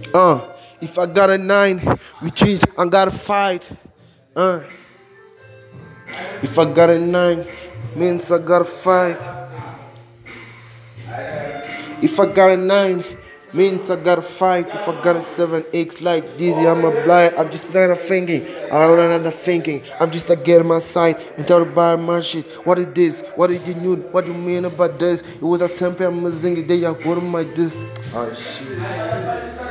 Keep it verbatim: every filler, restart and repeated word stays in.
Uh, if I got a nine, which is I got a fight. Uh, if I got a nine, means I got a fight. If I got a nine, means I gotta fight. If I got a seven X like dizzy, I'm a blind. I'm just not a thinking. I don't not thinking. I'm just a get my side and tell about my shit. What is this? What is the new? What do you mean about this? It was a simple amazing day. I put on my this. Oh shit.